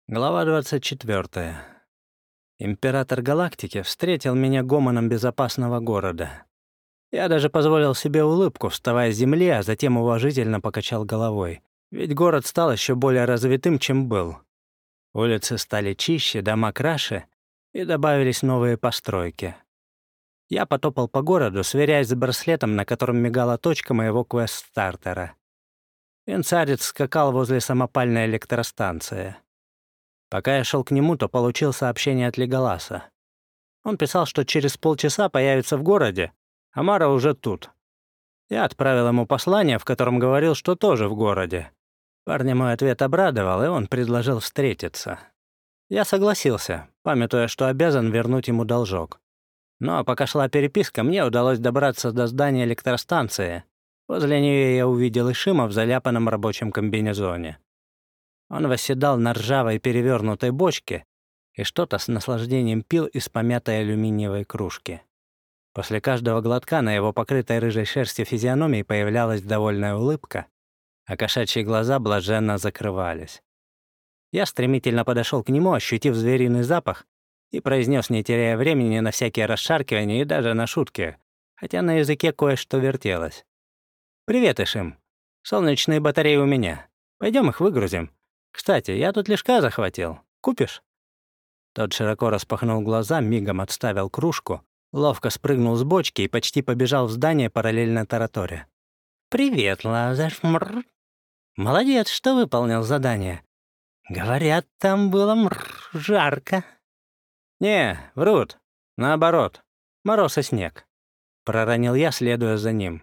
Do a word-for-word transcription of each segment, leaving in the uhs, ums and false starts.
Глава двадцать четвёртая. Император галактики встретил меня гомоном безопасного города. Я даже позволил себе улыбку, вставая с земли, а затем уважительно покачал головой. Ведь город стал еще более развитым, чем был. Улицы стали чище, дома краше, и добавились новые постройки. Я потопал по городу, сверяясь с браслетом, на котором мигала точка моего квест-стартера. Инцарец скакал возле самопальной электростанции. Пока я шел к нему, то получил сообщение от Леголаса. Он писал, что через полчаса появится в городе, а Мара уже тут. Я отправил ему послание, в котором говорил, что тоже в городе. Парня мой ответ обрадовал, и он предложил встретиться. Я согласился, памятуя, что обязан вернуть ему должок. Ну а пока шла переписка, мне удалось добраться до здания электростанции. Возле нее я увидел Ишима в заляпанном рабочем комбинезоне. Он восседал на ржавой перевернутой бочке и что-то с наслаждением пил из помятой алюминиевой кружки. После каждого глотка на его покрытой рыжей шерстью физиономии появлялась довольная улыбка, а кошачьи глаза блаженно закрывались. Я стремительно подошел к нему, ощутив звериный запах, и произнес, не теряя времени на всякие расшаркивания и даже на шутки, хотя на языке кое-что вертелось. «Привет, Ишим. Солнечные батареи у меня. Пойдем их выгрузим. Кстати, я тут лишка захватил. Купишь?» Тот широко распахнул глаза, мигом отставил кружку, ловко спрыгнул с бочки и почти побежал в здание параллельно тараторе. «Привет, Лазарь. Мрр. Молодец, что выполнил задание. Говорят, там было мрр, жарко». «Не, врут. Наоборот. Мороз и снег», — проронил я, следуя за ним.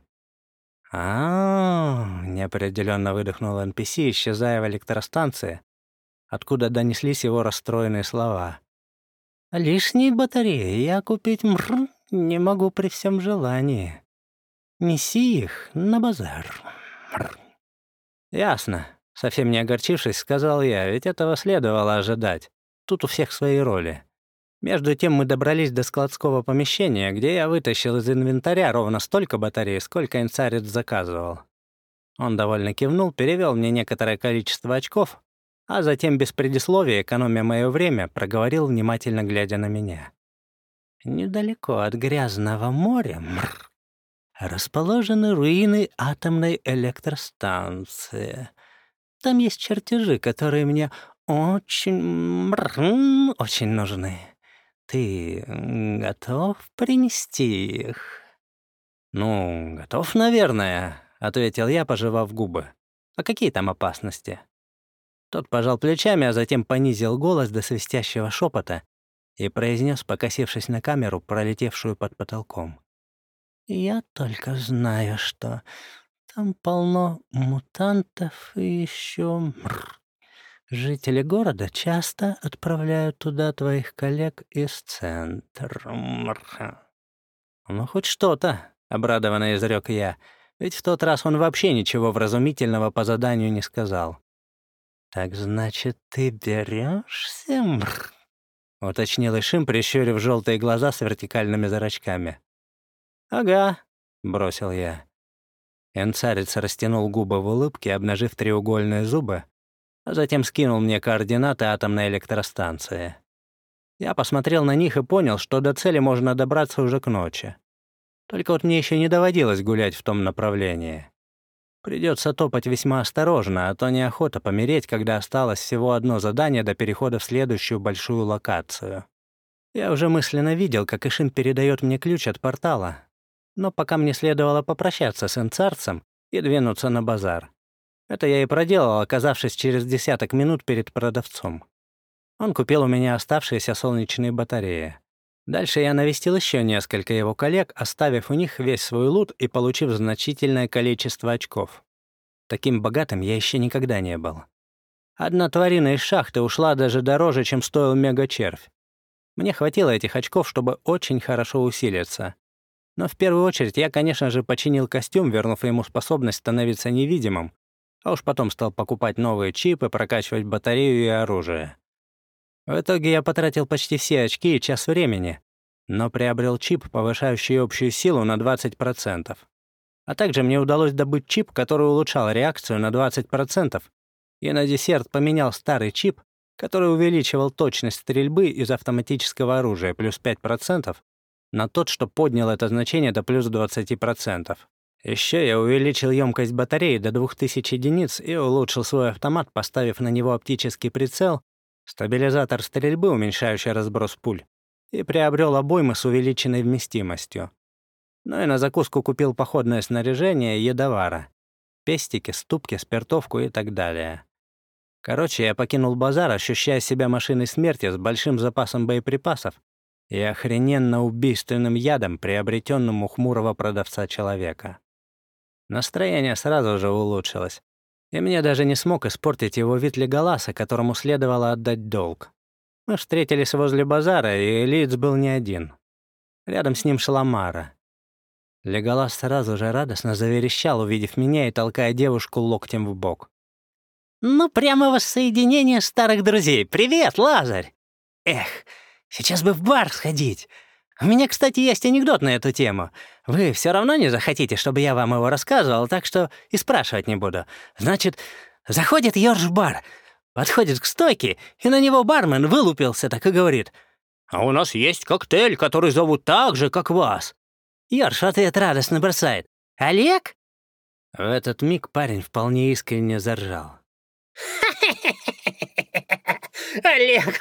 а неопределенно выдохнул эн пи си, исчезая в электростанции, откуда донеслись его расстроенные слова. «Лишние батареи я купить мрр, не могу при всем желании. Неси их на базар». Мрр. «Ясно», — совсем не огорчившись, сказал я, ведь этого следовало ожидать. Тут у всех свои роли. Между тем мы добрались до складского помещения, где я вытащил из инвентаря ровно столько батарей, сколько инцарец заказывал. Он довольно кивнул, перевел мне некоторое количество очков, а затем без предисловия, экономя мое время, проговорил, внимательно глядя на меня. «Недалеко от Грязного моря мрр, расположены руины атомной электростанции. Там есть чертежи, которые мне очень, мрр, очень нужны. Ты готов принести их?» «Ну, готов, наверное», — ответил я, пожевав губы. «А какие там опасности?» Тот пожал плечами, а затем понизил голос до свистящего шепота и произнес, покосившись на камеру, пролетевшую под потолком. «Я только знаю, что там полно мутантов и еще... Жители города часто отправляют туда твоих коллег из центра». «Ну, хоть что-то», — обрадованно изрек я, ведь в тот раз он вообще ничего вразумительного по заданию не сказал. «Так значит, ты берешься, мрр?» — уточнил Ишим, прищурив желтые глаза с вертикальными зрачками. «Ага», — бросил я. Инцарец растянул губы в улыбке, обнажив треугольные зубы, а затем скинул мне координаты атомной электростанции. Я посмотрел на них и понял, что до цели можно добраться уже к ночи. Только вот мне еще не доводилось гулять в том направлении. Придется топать весьма осторожно, а то неохота помереть, когда осталось всего одно задание до перехода в следующую большую локацию. Я уже мысленно видел, как Ишим передает мне ключ от портала, но пока мне следовало попрощаться с инцарцем и двинуться на базар. Это я и проделал, оказавшись через десяток минут перед продавцом. Он купил у меня оставшиеся солнечные батареи. Дальше я навестил еще несколько его коллег, оставив у них весь свой лут и получив значительное количество очков. Таким богатым я еще никогда не был. Одна тварина из шахты ушла даже дороже, чем стоил мега-червь. Мне хватило этих очков, чтобы очень хорошо усилиться. Но в первую очередь я, конечно же, починил костюм, вернув ему способность становиться невидимым, а уж потом стал покупать новые чипы, прокачивать батарею и оружие. В итоге я потратил почти все очки и час времени, но приобрел чип, повышающий общую силу на двадцать процентов. А также мне удалось добыть чип, который улучшал реакцию на двадцать процентов, и на десерт поменял старый чип который увеличивал точность стрельбы из автоматического оружия плюс пять процентов на тот, что поднял это значение до плюс двадцать процентов. Еще я увеличил емкость батареи до двух тысяч единиц и улучшил свой автомат, поставив на него оптический прицел, стабилизатор стрельбы, уменьшающий разброс пуль, и приобрел обоймы с увеличенной вместимостью. Ну и на закуску купил походное снаряжение едовара. Пестики, ступки, спиртовку и так далее. Короче, я покинул базар, ощущая себя машиной смерти с большим запасом боеприпасов и охрененно убийственным ядом, приобретенным у хмурого продавца-человека. Настроение сразу же улучшилось, и мне даже не смог испортить его вид Леголаса, которому следовало отдать долг. Мы встретились возле базара, и Лиц был не один. Рядом с ним шла Мара. Леголас сразу же радостно заверещал, увидев меня и толкая девушку локтем в бок. «Ну, прямо воссоединение старых друзей. Привет, Лазарь! Эх, сейчас бы в бар сходить. У меня, кстати, есть анекдот на эту тему. Вы все равно не захотите, чтобы я вам его рассказывал, так что и спрашивать не буду. Значит, заходит Йорш в бар, подходит к стойке, и на него бармен вылупился так и говорит: «А у нас есть коктейль, который зовут так же, как вас». Йорш в ответ радостно бросает: «Олег?» В этот миг парень вполне искренне заржал. «Олег!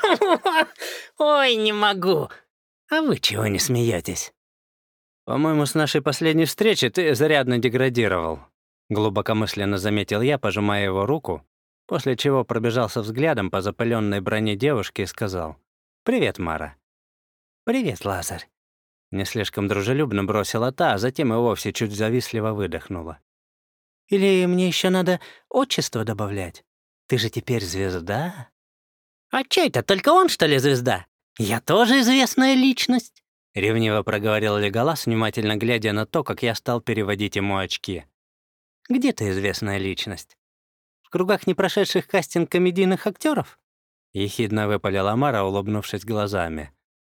Ой, не могу! А вы чего не смеетесь?» «По-моему, с нашей последней встречи ты зарядно деградировал», — глубокомысленно заметил я, пожимая его руку, после чего пробежался взглядом по запыленной броне девушки и сказал: «Привет, Мара». «Привет, Лазарь». Не слишком дружелюбно бросила та, а затем и вовсе чуть завистливо выдохнула. «Или мне еще надо отчество добавлять? Ты же теперь звезда». «А чей это, только он, что ли, звезда? Я тоже известная личность», — ревниво проговорил Леголас, внимательно глядя на то, как я стал переводить ему очки. «Где ты известная личность? В кругах не прошедших кастинг комедийных актеров?» — ехидно выпалила Мара, улыбнувшись глазами.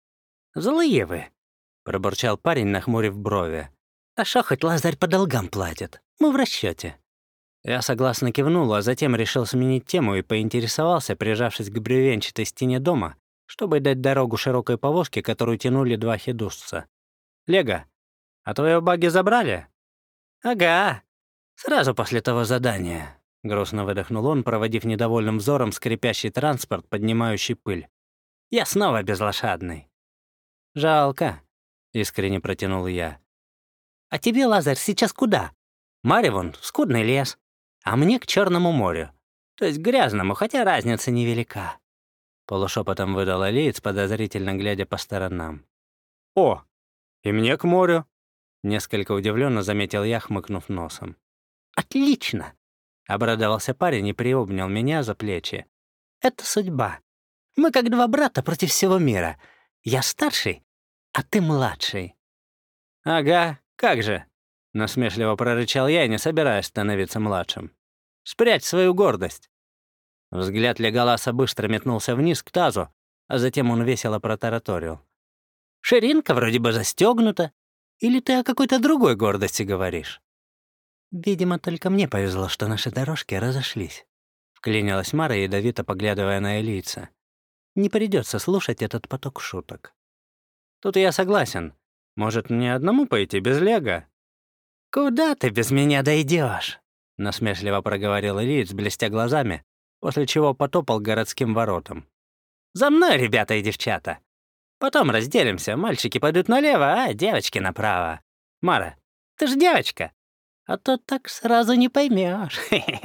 «Злые вы», — пробурчал парень, нахмурив брови. «А шо хоть Лазарь по долгам платит? Мы в расчете». Я согласно кивнул, а затем решил сменить тему и поинтересовался, прижавшись к бревенчатой стене дома, чтобы дать дорогу широкой повозке, которую тянули два хидусца. «Лего, а твоё багги забрали?» «Ага, сразу после того задания», — грустно выдохнул он, проводив недовольным взором скрипящий транспорт, поднимающий пыль. «Я снова безлошадный». «Жалко», — искренне протянул я. «А тебе, Лазарь, сейчас куда? Маре вон, в скудный лес, а мне к Черному морю, то есть грязному, хотя разница невелика». Полушепотом выдал Алиец, подозрительно глядя по сторонам. «О, и мне к морю», — несколько удивленно заметил я, хмыкнув носом. «Отлично!» — обрадовался парень и приобнял меня за плечи. «Это судьба. Мы как два брата против всего мира. Я старший, а ты младший». «Ага, как же!» — насмешливо прорычал я, не собираясь становиться младшим. «Спрячь свою гордость». Взгляд Леголаса быстро метнулся вниз к тазу, а затем он весело протараторил. «Ширинка вроде бы застегнута. Или ты о какой-то другой гордости говоришь?» «Видимо, только мне повезло, что наши дорожки разошлись», — вклинилась Мара, ядовито поглядывая на Элийца. «Не придется слушать этот поток шуток». «Тут я согласен. Может, мне одному пойти без Лего?» «Куда ты без меня дойдешь? насмешливо проговорил Элийц, блестя глазами, после чего потопал к городским воротам. «За мной, ребята и девчата! Потом разделимся, мальчики пойдут налево, а девочки направо. Мара, ты ж девочка, а то так сразу не поймешь».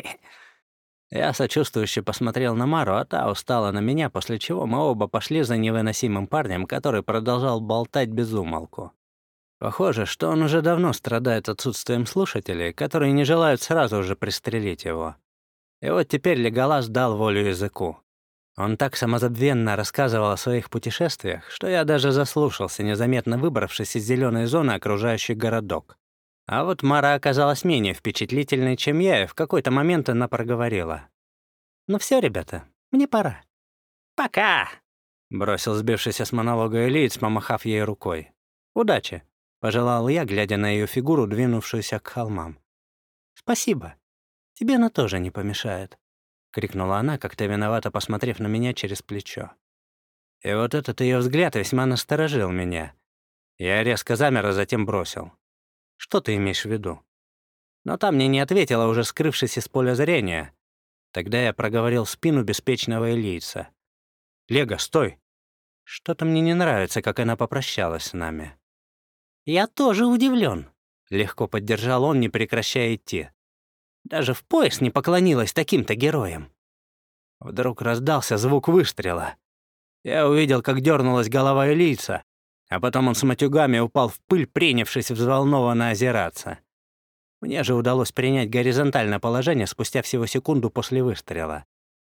Я сочувствующе посмотрел на Мару, а та устала на меня, после чего мы оба пошли за невыносимым парнем, который продолжал болтать без умолку. Похоже, что он уже давно страдает отсутствием слушателей, которые не желают сразу же пристрелить его. И вот теперь Леголас дал волю языку. Он так самозабвенно рассказывал о своих путешествиях, что я даже заслушался, незаметно выбравшись из зеленой зоны, окружающей городок. А вот Мара оказалась менее впечатлительной, чем я, и в какой-то момент она проговорила. «Ну все, ребята, мне пора». «Пока!» — бросил сбившийся с монолога Элийц, помахав ей рукой. «Удачи!» — пожелал я, глядя на ее фигуру, двинувшуюся к холмам. «Спасибо. Тебе она тоже не помешает». крикнула она, как-то виновато посмотрев на меня через плечо. И вот этот ее взгляд весьма насторожил меня. Я резко замер, а затем бросил. «Что ты имеешь в виду?» Но та мне не ответила, уже скрывшись из поля зрения. Тогда я проговорил в спину беспечного илийца. «Лего, стой! Что-то мне не нравится, как она попрощалась с нами». «Я тоже удивлен», — легко поддержал он, не прекращая идти. «Даже в пояс не поклонилась таким-то героям». Вдруг раздался звук выстрела. Я увидел, как дернулась голова илийца, а потом он с матюгами упал в пыль, принявшись взволнованно озираться. Мне же удалось принять горизонтальное положение спустя всего секунду после выстрела.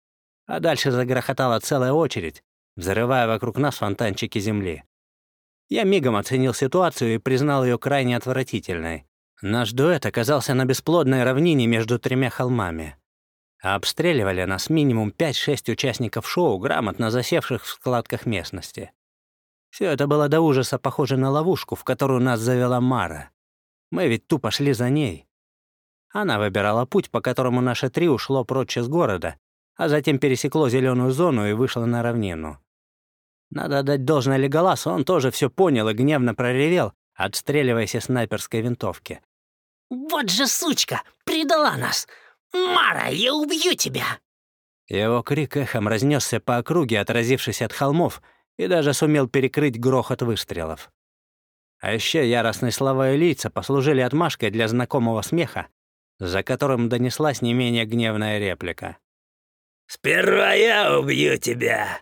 А дальше загрохотала целая очередь, взрывая вокруг нас фонтанчики земли. Я мигом оценил ситуацию и признал ее крайне отвратительной. Наш дуэт оказался на бесплодной равнине между тремя холмами. А обстреливали нас минимум пять-шесть участников шоу, грамотно засевших в складках местности. Все это было до ужаса похоже на ловушку, в которую нас завела Мара. Мы ведь тупо шли за ней. Она выбирала путь, по которому наше три ушло прочь из города, а затем пересекло зеленую зону и вышло на равнину. Надо отдать должное Леголасу, он тоже все понял и гневно проревел, отстреливаясь из снайперской винтовки. «Вот же сучка! Предала нас! Мара, я убью тебя!» Его крик эхом разнесся по округе, отразившись от холмов, и даже сумел перекрыть грохот выстрелов. А еще яростные слова илийца послужили отмашкой для знакомого смеха, за которым донеслась не менее гневная реплика. «Сперва я убью тебя!»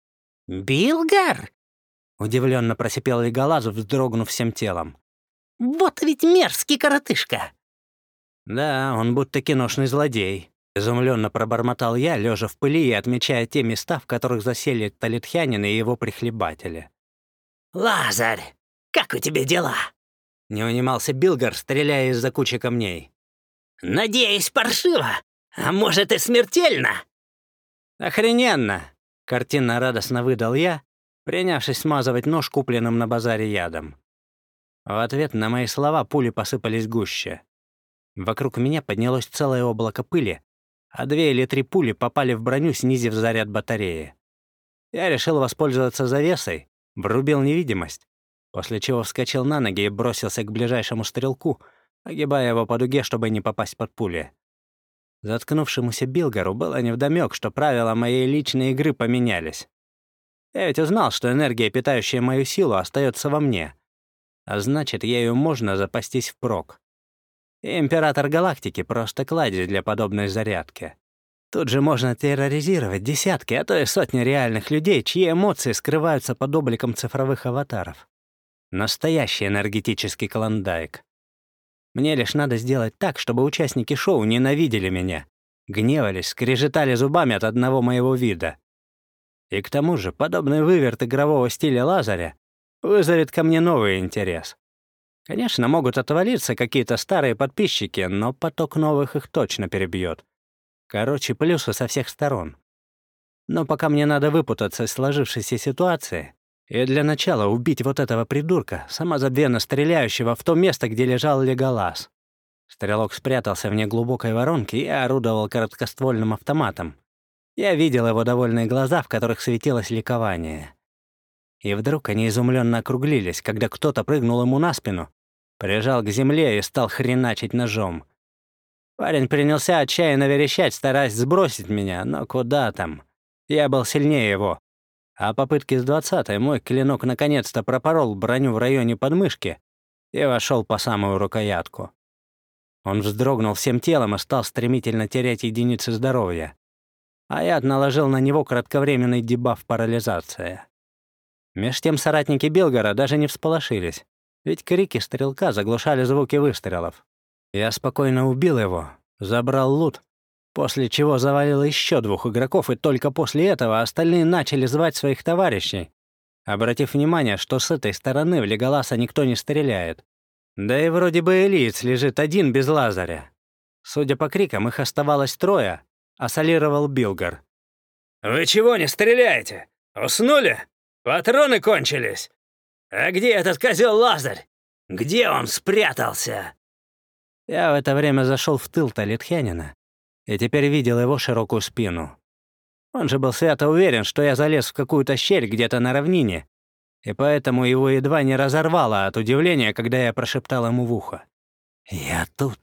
«Билгар?» — удивленно просипел Леголас, вздрогнув всем телом. «Вот ведь мерзкий коротышка!» «Да, он будто киношный злодей», — изумленно пробормотал я, лежа в пыли и отмечая те места, в которых засели талитхянин и его прихлебатели. «Лазарь, как у тебя дела?» — не унимался Билгар, стреляя из-за кучи камней. «Надеюсь, паршиво, а может и смертельно?» «Охрененно!» — картинно радостно выдал я, принявшись смазывать нож купленным на базаре ядом. В ответ на мои слова пули посыпались гуще. Вокруг меня поднялось целое облако пыли, а две или три пули попали в броню, снизив заряд батареи. Я решил воспользоваться завесой, врубил невидимость, после чего вскочил на ноги и бросился к ближайшему стрелку, огибая его по дуге, чтобы не попасть под пули. Заткнувшемуся Билгару было невдомёк, что правила моей личной игры поменялись. Я ведь узнал, что энергия, питающая мою силу, остается во мне, а значит, ею можно запастись впрок. И Император Галактики — просто кладезь для подобной зарядки. Тут же можно терроризировать десятки, а то и сотни реальных людей, чьи эмоции скрываются под обликом цифровых аватаров. Настоящий энергетический клондайк. Мне лишь надо сделать так, чтобы участники шоу ненавидели меня, гневались, скрежетали зубами от одного моего вида. И к тому же подобный выверт игрового стиля Лазаря вызовет ко мне новый интерес. Конечно, могут отвалиться какие-то старые подписчики, но поток новых их точно перебьет. Короче, плюсы со всех сторон. Но пока мне надо выпутаться из сложившейся ситуации и для начала убить вот этого придурка, самозабвенно стреляющего в то место, где лежал Леголас. Стрелок спрятался в неглубокой воронке и орудовал короткоствольным автоматом. Я видел его довольные глаза, в которых светилось ликование. И вдруг они изумленно округлились, когда кто-то прыгнул ему на спину, прижал к земле и стал хреначить ножом. Парень принялся отчаянно верещать, стараясь сбросить меня, но куда там? Я был сильнее его. А попытки с двадцатой мой клинок наконец-то пропорол броню в районе подмышки и вошел по самую рукоятку. Он вздрогнул всем телом и стал стремительно терять единицы здоровья. А я наложил на него кратковременный дебаф парализация. Меж тем соратники Билгара даже не всполошились, ведь крики стрелка заглушали звуки выстрелов. Я спокойно убил его, забрал лут, после чего завалил еще двух игроков, и только после этого остальные начали звать своих товарищей, обратив внимание, что с этой стороны в Леголаса никто не стреляет. Да и вроде бы Илиец лежит один без Лазаря. Судя по крикам, их оставалось трое, а солировал Билгар. «Вы чего не стреляете? Уснули? Патроны кончились? А где этот козел Лазарь? Где он спрятался?» Я в это время зашел в тыл талитхянина и теперь видел его широкую спину. Он же был свято уверен, что я залез в какую-то щель где-то на равнине, и поэтому его едва не разорвало от удивления, когда я прошептал ему в ухо: «Я тут».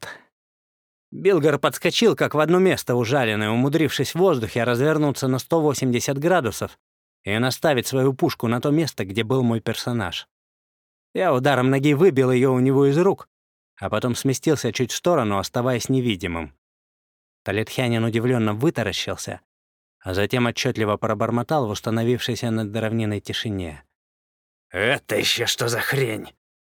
Билгар подскочил, как в одно место ужаленный, умудрившись в воздухе развернуться на сто восемьдесят градусов и наставить свою пушку на то место, где был мой персонаж. Я ударом ноги выбил ее у него из рук, а потом сместился чуть в сторону, оставаясь невидимым. Талитхянин удивленно вытаращился, а затем отчетливо пробормотал в установившейся над равниной тишине: «Это еще что за хрень?»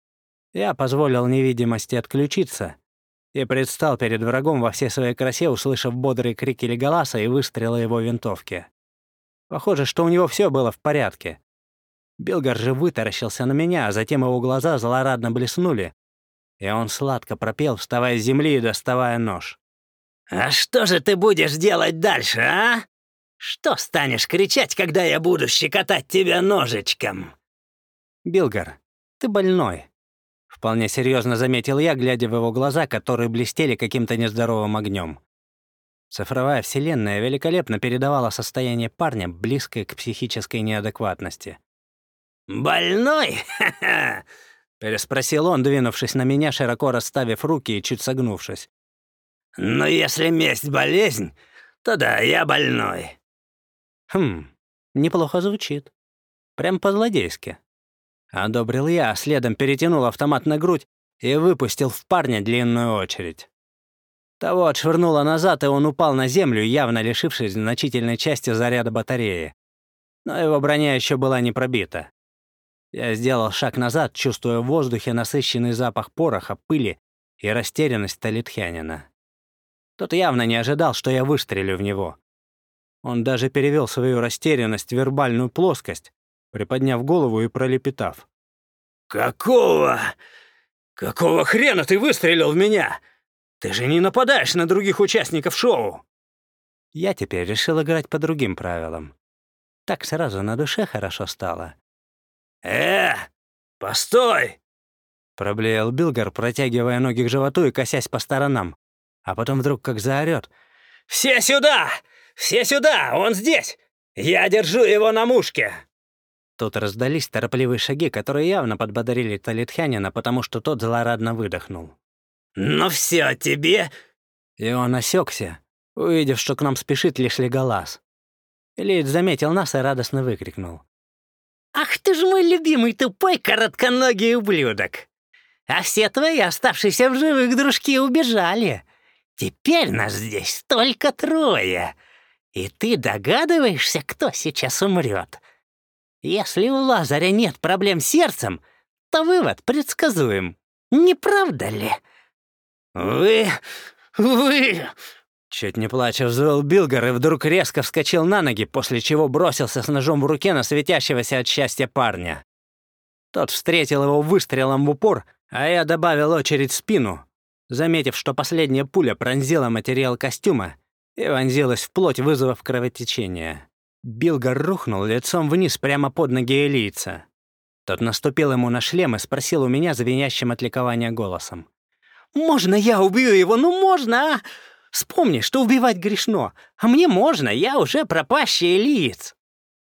Я позволил невидимости отключиться и предстал перед врагом во всей своей красе, услышав бодрые крики Леголаса и выстрелы его винтовки. Похоже, что у него все было в порядке. Билгар же вытаращился на меня, а затем его глаза злорадно блеснули, и он сладко пропел, вставая с земли и доставая нож. «А что же ты будешь делать дальше, а? Что станешь кричать, когда я буду щекотать тебя ножичком?» «Билгар, ты больной», — вполне серьезно заметил я, глядя в его глаза, которые блестели каким-то нездоровым огнем. Цифровая вселенная великолепно передавала состояние парня, близкое к психической неадекватности. «Больной? Ха-ха!» — переспросил он, двинувшись на меня, широко расставив руки и чуть согнувшись. «Но если месть — болезнь, то да, я больной». «Хм, неплохо звучит. Прям по-злодейски». Одобрил я, а следом перетянул автомат на грудь и выпустил в парня длинную очередь. Того отшвырнуло назад, и он упал на землю, явно лишившись значительной части заряда батареи. Но его броня еще была не пробита. Я сделал шаг назад, чувствуя в воздухе насыщенный запах пороха, пыли и растерянность Талитхянина. Тот явно не ожидал, что я выстрелю в него. Он даже перевел свою растерянность в вербальную плоскость, приподняв голову и пролепетав: «Какого? Какого хрена ты выстрелил в меня? Ты же не нападаешь на других участников шоу!» Я теперь решил играть по другим правилам. Так сразу на душе хорошо стало. «Э, постой!» — проблеял Билгар, протягивая ноги к животу и косясь по сторонам, а потом вдруг как заорёт: «Все сюда! Все сюда! Он здесь! Я держу его на мушке!» Тут раздались торопливые шаги, которые явно подбодрили Талитхянина, потому что тот злорадно выдохнул. «Ну все, тебе...» И он осекся, увидев, что к нам спешит лишь Леголас. Элиот заметил нас и радостно выкрикнул: «Ах ты ж мой любимый тупой коротконогий ублюдок! А все твои оставшиеся в живых дружки убежали. Теперь нас здесь только трое. И ты догадываешься, кто сейчас умрет? Если у Лазаря нет проблем с сердцем, то вывод предсказуем. Не правда ли?» «Вы... вы...» Чуть не плача взвыл Билгар и вдруг резко вскочил на ноги, после чего бросился с ножом в руке на светящегося от счастья парня. Тот встретил его выстрелом в упор, а я добавил очередь в спину, заметив, что последняя пуля пронзила материал костюма и вонзилась в плоть, вызвав кровотечение. Билгар рухнул лицом вниз прямо под ноги элийца. Тот наступил ему на шлем и спросил у меня звенящим от ликования голосом: «Можно я убью его? Ну можно, а? Вспомни, что убивать грешно, а мне можно, я уже пропащий элиец».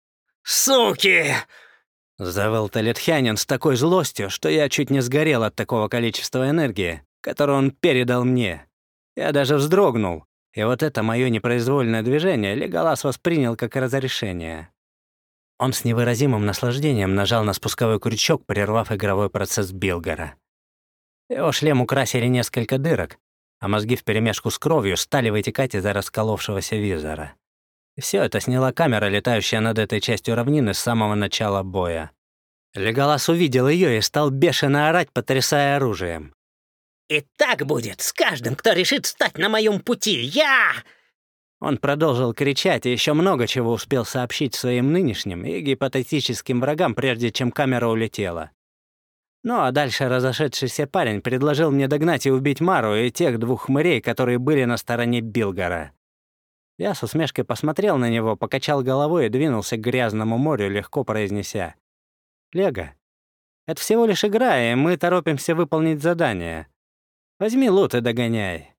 «Суки!» — завыл Талитхянин с такой злостью, что я чуть не сгорел от такого количества энергии, которую он передал мне. Я даже вздрогнул, и вот это мое непроизвольное движение Леголас воспринял как разрешение. Он с невыразимым наслаждением нажал на спусковой крючок, прервав игровой процесс Билгара. Его шлем украсили несколько дырок, а мозги вперемешку с кровью стали вытекать из-за расколовшегося визора. И все это сняла камера, летающая над этой частью равнины с самого начала боя. Леголас увидел ее и стал бешено орать, потрясая оружием. «И так будет с каждым, кто решит встать на моем пути! Я!» Он продолжил кричать и еще много чего успел сообщить своим нынешним и гипотетическим врагам, прежде чем камера улетела. Ну а дальше разошедшийся парень предложил мне догнать и убить Мару и тех двух хмырей, которые были на стороне Билгара. Я с усмешкой посмотрел на него, покачал головой и двинулся к грязному морю, легко произнеся: «Лего, это всего лишь игра, и мы торопимся выполнить задание. Возьми лут и догоняй».